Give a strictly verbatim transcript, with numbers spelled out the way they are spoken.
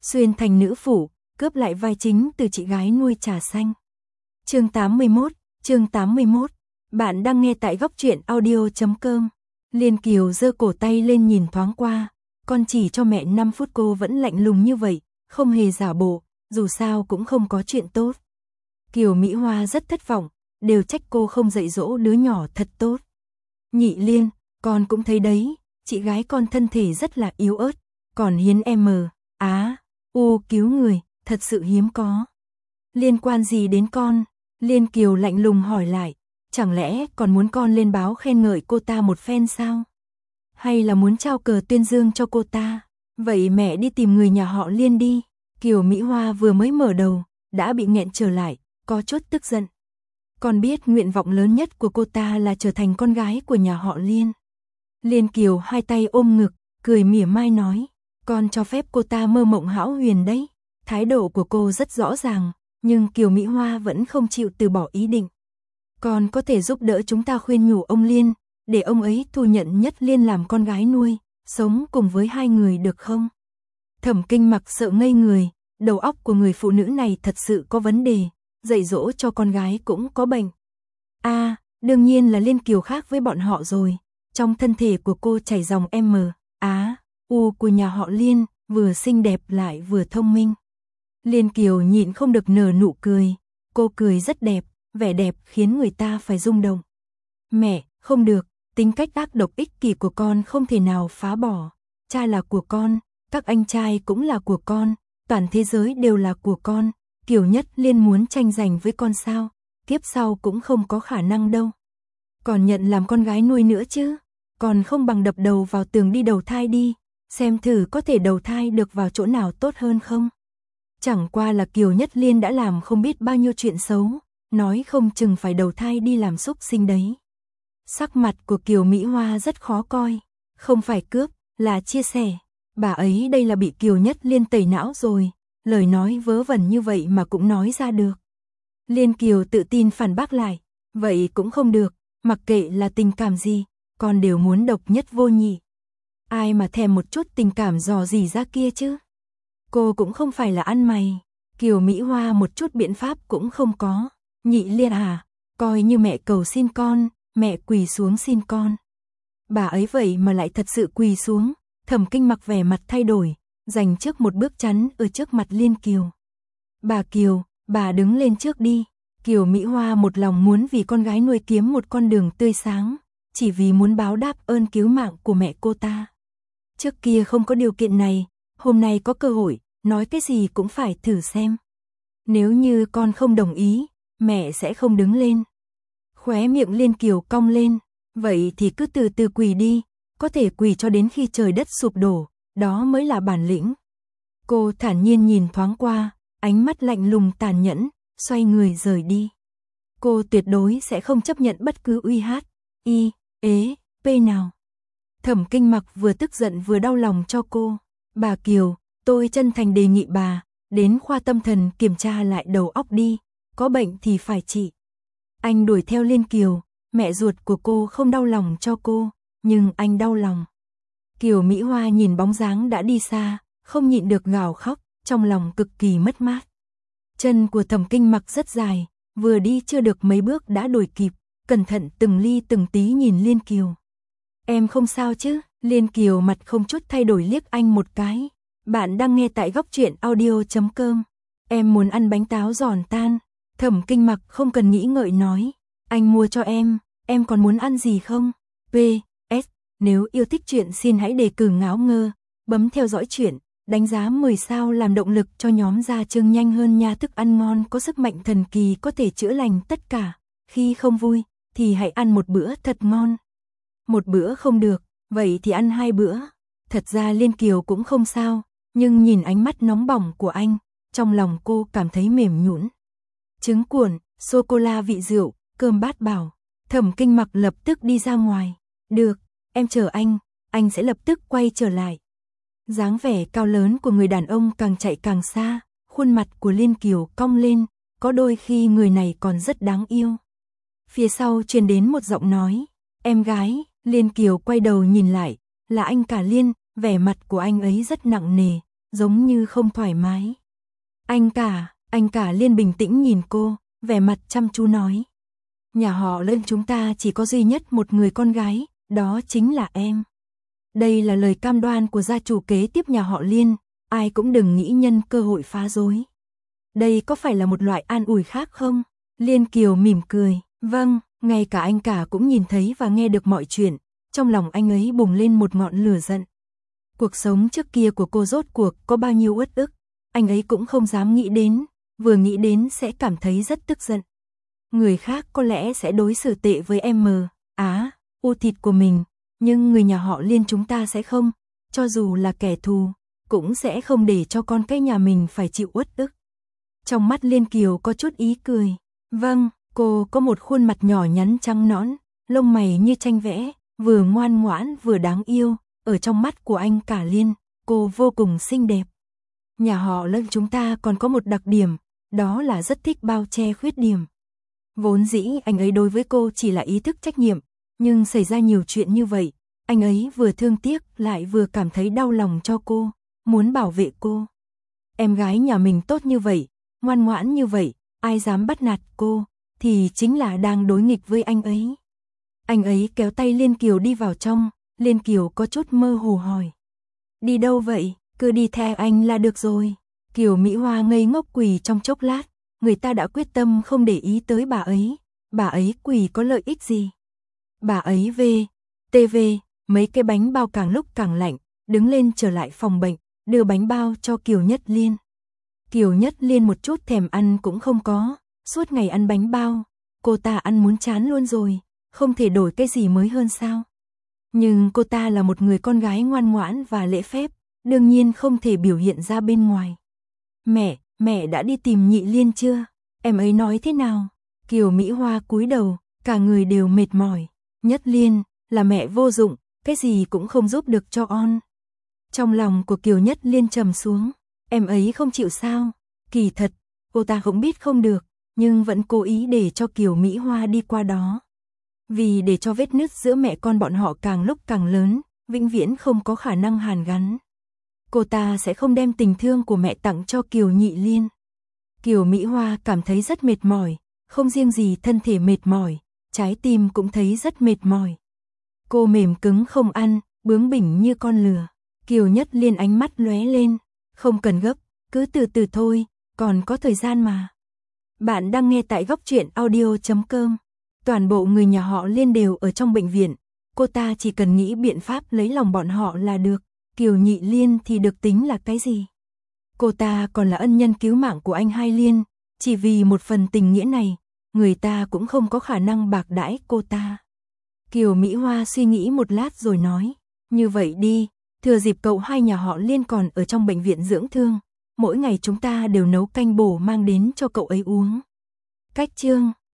xuyên thành nữ phụ, cướp lại vai chính từ chị gái nuôi trà xanh. Chương tám mươi mốt, chương tám mươi mốt. Bạn đang nghe tại góc truyện audio chấm com. Liên Kiều giơ cổ tay lên nhìn thoáng qua, con chỉ cho mẹ năm phút cô vẫn lạnh lùng như vậy, không hề giả bộ, dù sao cũng không có chuyện tốt. Kiều Mỹ Hoa rất thất vọng, đều trách cô không dạy dỗ đứa nhỏ thật tốt. Nhị Liên, con cũng thấy đấy, chị gái con thân thể rất là yếu ớt, còn hiến em á, u cứu người, thật sự hiếm có. Liên quan gì đến con? Liên Kiều lạnh lùng hỏi lại, chẳng lẽ còn muốn con lên báo khen ngợi cô ta một phen sao? Hay là muốn trao cờ tuyên dương cho cô ta? Vậy mẹ đi tìm người nhà họ Liên đi. Kiều Mỹ Hoa vừa mới mở đầu, đã bị nghẹn trở lại, có chút tức giận. Con biết nguyện vọng lớn nhất của cô ta là trở thành con gái của nhà họ Liên. Liên Kiều hai tay ôm ngực, cười mỉa mai nói, con cho phép cô ta mơ mộng hão huyền đấy. Thái độ của cô rất rõ ràng, nhưng Kiều Mỹ Hoa vẫn không chịu từ bỏ ý định. Con có thể giúp đỡ chúng ta khuyên nhủ ông Liên, để ông ấy thu nhận Nhất Liên làm con gái nuôi, sống cùng với hai người được không? Thẩm Kinh Mặc sợ ngây người, đầu óc của người phụ nữ này thật sự có vấn đề, dạy dỗ cho con gái cũng có bệnh. A, à, đương nhiên là Liên Kiều khác với bọn họ rồi, trong thân thể của cô chảy dòng M, Á, U của nhà họ Liên, vừa xinh đẹp lại vừa thông minh. Liên Kiều nhịn không được nở nụ cười, cô cười rất đẹp, vẻ đẹp khiến người ta phải rung động. Mẹ, không được, tính cách ác độc ích kỷ của con không thể nào phá bỏ. Cha là của con, các anh trai cũng là của con, toàn thế giới đều là của con. Kiều Nhất Liên muốn tranh giành với con sao? Kiếp sau cũng không có khả năng đâu. Còn nhận làm con gái nuôi nữa chứ? Còn không bằng đập đầu vào tường đi đầu thai đi, xem thử có thể đầu thai được vào chỗ nào tốt hơn không? Chẳng qua là Kiều Nhất Liên đã làm không biết bao nhiêu chuyện xấu, nói không chừng phải đầu thai đi làm súc sinh đấy. Sắc mặt của Kiều Mỹ Hoa rất khó coi, không phải cướp, là chia sẻ. Bà ấy đây là bị Kiều Nhất Liên tẩy não rồi, lời nói vớ vẩn như vậy mà cũng nói ra được. Liên Kiều tự tin phản bác lại, vậy cũng không được, mặc kệ là tình cảm gì, con đều muốn độc nhất vô nhị. Ai mà thèm một chút tình cảm dò dỉ ra kia chứ? Cô cũng không phải là ăn mày, Kiều Mỹ Hoa một chút biện pháp cũng không có. Nhị Liên à, coi như mẹ cầu xin con, mẹ quỳ xuống xin con. Bà ấy vậy mà lại thật sự quỳ xuống, Thẩm Kinh Mặc vẻ mặt thay đổi, dành trước một bước chắn ở trước mặt Liên Kiều. Bà Kiều, bà đứng lên trước đi. Kiều Mỹ Hoa một lòng muốn vì con gái nuôi kiếm một con đường tươi sáng, chỉ vì muốn báo đáp ơn cứu mạng của mẹ cô ta. Trước kia không có điều kiện này, hôm nay có cơ hội, nói cái gì cũng phải thử xem. Nếu như con không đồng ý, mẹ sẽ không đứng lên. Khóe miệng Liên Kiều cong lên, vậy thì cứ từ từ quỳ đi, có thể quỳ cho đến khi trời đất sụp đổ, đó mới là bản lĩnh. Cô thản nhiên nhìn thoáng qua, ánh mắt lạnh lùng tàn nhẫn, xoay người rời đi. Cô tuyệt đối sẽ không chấp nhận bất cứ uy hát, y, ế, p nào. Thẩm Kinh Mặc vừa tức giận vừa đau lòng cho cô. Bà Kiều, tôi chân thành đề nghị bà, đến khoa tâm thần kiểm tra lại đầu óc đi, có bệnh thì phải trị. Anh đuổi theo Liên Kiều, mẹ ruột của cô không đau lòng cho cô, nhưng anh đau lòng. Kiều Mỹ Hoa nhìn bóng dáng đã đi xa, không nhịn được gào khóc, trong lòng cực kỳ mất mát. Chân của Thẩm Kinh Mặc rất dài, vừa đi chưa được mấy bước đã đuổi kịp, cẩn thận từng ly từng tí nhìn Liên Kiều. Em không sao chứ? Liên Kiều mặt không chút thay đổi liếc anh một cái. Bạn đang nghe tại góc truyện audio chấm com. Em muốn ăn bánh táo giòn tan. Thẩm Kinh Mặc không cần nghĩ ngợi nói, anh mua cho em, em còn muốn ăn gì không? pê ét Nếu yêu thích truyện xin hãy đề cử Ngáo Ngơ, bấm theo dõi truyện, đánh giá mười sao làm động lực cho nhóm ra chương nhanh hơn nha. Thức ăn ngon có sức mạnh thần kỳ có thể chữa lành tất cả, khi không vui thì hãy ăn một bữa thật ngon. Một bữa không được, vậy thì ăn hai bữa. Thật ra Liên Kiều cũng không sao, nhưng nhìn ánh mắt nóng bỏng của anh, trong lòng cô cảm thấy mềm nhũn. Trứng cuộn, sô-cô-la vị rượu, cơm bát bảo. Thẩm Kinh Mặc lập tức đi ra ngoài. Được, em chờ anh, anh sẽ lập tức quay trở lại. Dáng vẻ cao lớn của người đàn ông càng chạy càng xa, khuôn mặt của Liên Kiều cong lên, có đôi khi người này còn rất đáng yêu. Phía sau truyền đến một giọng nói, em gái. Liên Kiều quay đầu nhìn lại, là anh cả Liên, vẻ mặt của anh ấy rất nặng nề, giống như không thoải mái. Anh cả, anh cả Liên bình tĩnh nhìn cô, vẻ mặt chăm chú nói. Nhà họ Lân chúng ta chỉ có duy nhất một người con gái, đó chính là em. Đây là lời cam đoan của gia chủ kế tiếp nhà họ Liên, ai cũng đừng nghĩ nhân cơ hội phá rối. Đây có phải là một loại an ủi khác không? Liên Kiều mỉm cười, vâng, ngay cả anh cả cũng nhìn thấy và nghe được mọi chuyện, trong lòng anh ấy bùng lên một ngọn lửa giận. Cuộc sống trước kia của cô rốt cuộc có bao nhiêu uất ức, anh ấy cũng không dám nghĩ đến, vừa nghĩ đến sẽ cảm thấy rất tức giận. Người khác có lẽ sẽ đối xử tệ với em mờ, á, u thịt của mình, nhưng người nhà họ Liên chúng ta sẽ không, cho dù là kẻ thù, cũng sẽ không để cho con cái nhà mình phải chịu uất ức. Trong mắt Liên Kiều có chút ý cười, vâng, cô có một khuôn mặt nhỏ nhắn trắng nõn, lông mày như tranh vẽ, vừa ngoan ngoãn vừa đáng yêu, ở trong mắt của anh cả Liên, cô vô cùng xinh đẹp. Nhà họ Lân chúng ta còn có một đặc điểm, đó là rất thích bao che khuyết điểm. Vốn dĩ anh ấy đối với cô chỉ là ý thức trách nhiệm, nhưng xảy ra nhiều chuyện như vậy, anh ấy vừa thương tiếc lại vừa cảm thấy đau lòng cho cô, muốn bảo vệ cô. Em gái nhà mình tốt như vậy, ngoan ngoãn như vậy, ai dám bắt nạt cô, thì chính là đang đối nghịch với anh ấy. Anh ấy kéo tay Liên Kiều đi vào trong, Liên Kiều có chút mơ hồ hỏi. Đi đâu vậy, cứ đi theo anh là được rồi. Kiều Mỹ Hoa ngây ngốc quỳ trong chốc lát, người ta đã quyết tâm không để ý tới bà ấy, bà ấy quỳ có lợi ích gì. Bà ấy về, tê vê, mấy cái bánh bao càng lúc càng lạnh, đứng lên trở lại phòng bệnh, đưa bánh bao cho Kiều Nhất Liên. Kiều Nhất Liên một chút thèm ăn cũng không có, suốt ngày ăn bánh bao, cô ta ăn muốn chán luôn rồi, không thể đổi cái gì mới hơn sao. Nhưng cô ta là một người con gái ngoan ngoãn và lễ phép, đương nhiên không thể biểu hiện ra bên ngoài. Mẹ, mẹ đã đi tìm Nhị Liên chưa? Em ấy nói thế nào? Kiều Mỹ Hoa cúi đầu, cả người đều mệt mỏi. Nhất Liên, là mẹ vô dụng, cái gì cũng không giúp được cho on. Trong lòng của Kiều Nhất Liên trầm xuống, em ấy không chịu sao? Kỳ thật, cô ta cũng biết không được, nhưng vẫn cố ý để cho Kiều Mỹ Hoa đi qua đó. Vì để cho vết nứt giữa mẹ con bọn họ càng lúc càng lớn, vĩnh viễn không có khả năng hàn gắn. Cô ta sẽ không đem tình thương của mẹ tặng cho Kiều Nhị Liên. Kiều Mỹ Hoa cảm thấy rất mệt mỏi, không riêng gì thân thể mệt mỏi, trái tim cũng thấy rất mệt mỏi. Cô mềm cứng không ăn, bướng bỉnh như con lừa. Kiều Nhất Liên ánh mắt lóe lên, không cần gấp, cứ từ từ thôi, còn có thời gian mà. Bạn đang nghe tại góc truyện audio chấm com. Toàn bộ người nhà họ Liên đều ở trong bệnh viện, cô ta chỉ cần nghĩ biện pháp lấy lòng bọn họ là được. Kiều Nhị Liên thì được tính là cái gì? Cô ta còn là ân nhân cứu mạng của anh Hai Liên, chỉ vì một phần tình nghĩa này, người ta cũng không có khả năng bạc đãi cô ta. Kiều Mỹ Hoa suy nghĩ một lát rồi nói, như vậy đi, thừa dịp cậu hai nhà họ Liên còn ở trong bệnh viện dưỡng thương, mỗi ngày chúng ta đều nấu canh bổ mang đến cho cậu ấy uống. Cách chương